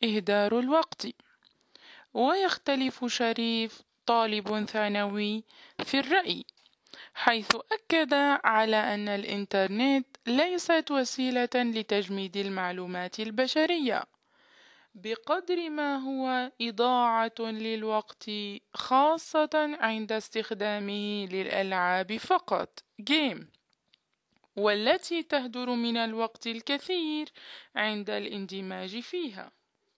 إهدار الوقت. ويختلف شريف طالب ثانوي في الرأي، حيث أكد على أن الإنترنت ليست وسيلة لتجميد المعلومات البشرية بقدر ما هو إضاعة للوقت، خاصة عند استخدامه للألعاب فقط جيم، والتي تهدر من الوقت الكثير عند الاندماج فيها.